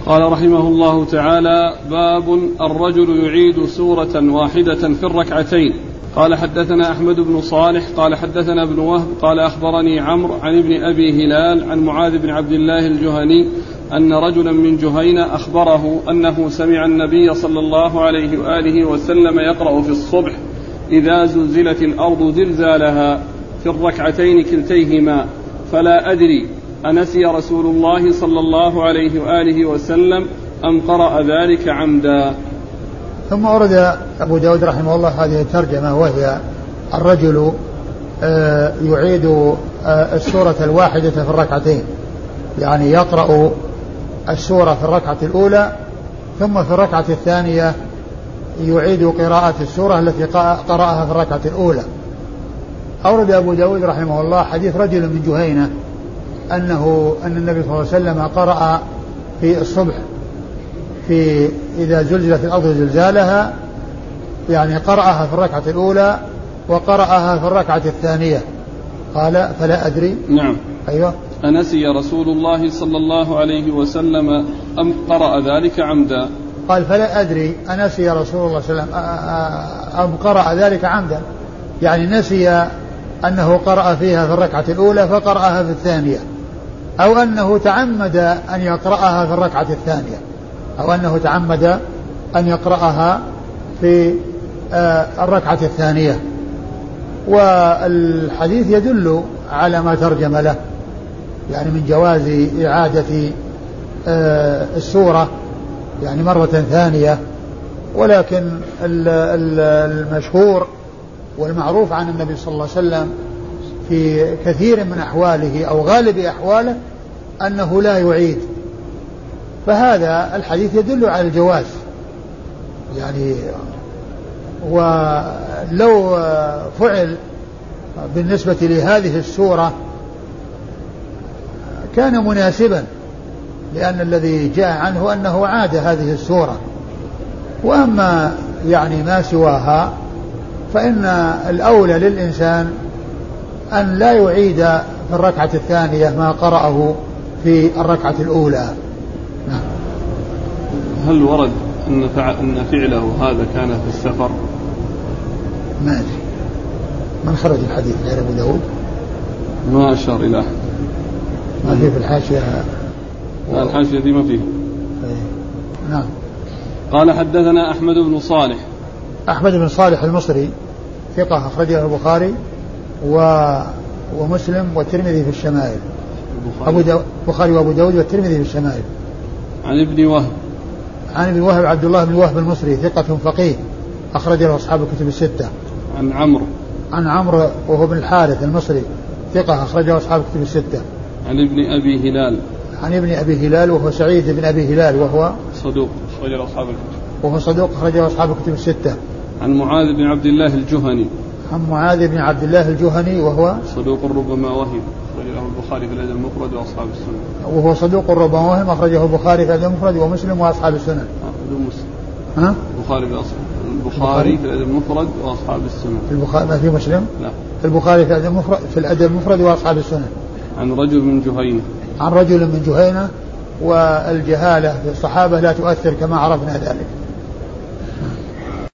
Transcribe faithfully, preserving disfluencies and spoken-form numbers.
قال رحمه الله تعالى: باب الرجل يعيد سورة واحدة في الركعتين. قال حدثنا أحمد بن صالح قال حدثنا ابن وهب قال أخبرني عمرو عن ابن أبي هلال عن معاذ بن عبد الله الجهني أن رجلا من جهينة أخبره أنه سمع النبي صلى الله عليه وآله وسلم يقرأ في الصبح: إذا زلزلت الأرض زلزالها في الركعتين كلتيهما، فلا أدري أنسي رسول الله صلى الله عليه وآله وسلم أم قرأ ذلك عمدا. ثم أورد أبو داود رحمه الله هذه الترجمة، وهي الرجل يعيد السورة الواحدة في الركعتين، يعني يقرأ السورة في الركعة الأولى ثم في الركعة الثانية يعيد قراءة السورة التي قرأها في الركعة الأولى. أورد أبو داود رحمه الله حديث رجل من جهينة أنه أن النبي صلى الله عليه وسلم قرأ في الصبح في إذا زلزلت الأرض زلزالها، يعني قرأها في الركعة الأولى وقرأها في الركعة الثانية. قال: فلا أدري. نعم. أيوة. أنسي رسول الله صلى الله عليه وسلم أم قرأ ذلك عمدا. قال: فلا أدري أنسي رسول الله صلى الله عليه وسلم أم قرأ ذلك عمدا، يعني نسي أنه قرأ فيها في الركعة الأولى فقرأها في الثانية، أو أنه تعمد أن يقرأها في الركعة الثانية، أو أنه تعمد أن يقرأها في الركعة الثانية. والحديث يدل على ما ترجم له، يعني من جواز إعادة السورة يعني مرة ثانية. ولكن المشهور والمعروف عن النبي صلى الله عليه وسلم في كثير من أحواله أو غالب أحواله أنه لا يعيد، فهذا الحديث يدل على الجواز يعني. ولو فعل بالنسبة لهذه السورة كان مناسبا، لأن الذي جاء عنه أنه عاد هذه السورة. وأما يعني ما سواها فإن الأولى للإنسان أن لا يعيد في الركعة الثانية ما قرأه في الركعة الأولى. نعم. هل ورد أن فعله هذا كان في السفر؟ ما أدري، من خرج الحديث غير أبو داود؟ ما أشار إليه، ما فيه في الحاشية. و... الحاشية دي ما فيه. نعم. قال حدثنا أحمد بن صالح. أحمد بن صالح المصري ثقة أخرجه البخاري و... ومسلم والترمذي في الشمائل. أبو داود البخاري وأبو داود والترمذي في الشمائل. عن ابن وهب. عن ابن وهب عبد الله بن وهب المصري ثقة فقيه أخرج له أصحاب الكتب الستة. عن عمرو. عن عمرو وهو بن الحارث المصري ثقة أخرجه أصحاب الكتب الستة. عن ابن أبي هلال. عن ابن أبي هلال وهو سعيد بن أبي هلال وهو صدوق أخرجه أصحاب الكتب. وهو صدوق أخرجه أصحاب الكتب الستة. عن معاذ بن عبد الله الجهني. عن معاذ بن عبد الله الجهني وهو صدوق ربما وهم أخرجه البخاري في الأدب المفرد وأصحاب السنن. وهو صدوق ربما وهم أخرجه البخاري في الأدب المفرد ومسلم وأصحاب السنن. بدون مسلم. ها؟ البخاري في البخاري في الأدب المفرد وأصحاب السنن. في البخاري ما في مسلم؟ لا. في البخاري في الأدب المفرد في الأدب المفرد وأصحاب السنن. عن رجل من جهينة. عن رجل من جهينة، والجهالة في الصحابة لا تؤثر كما عرفنا ذلك.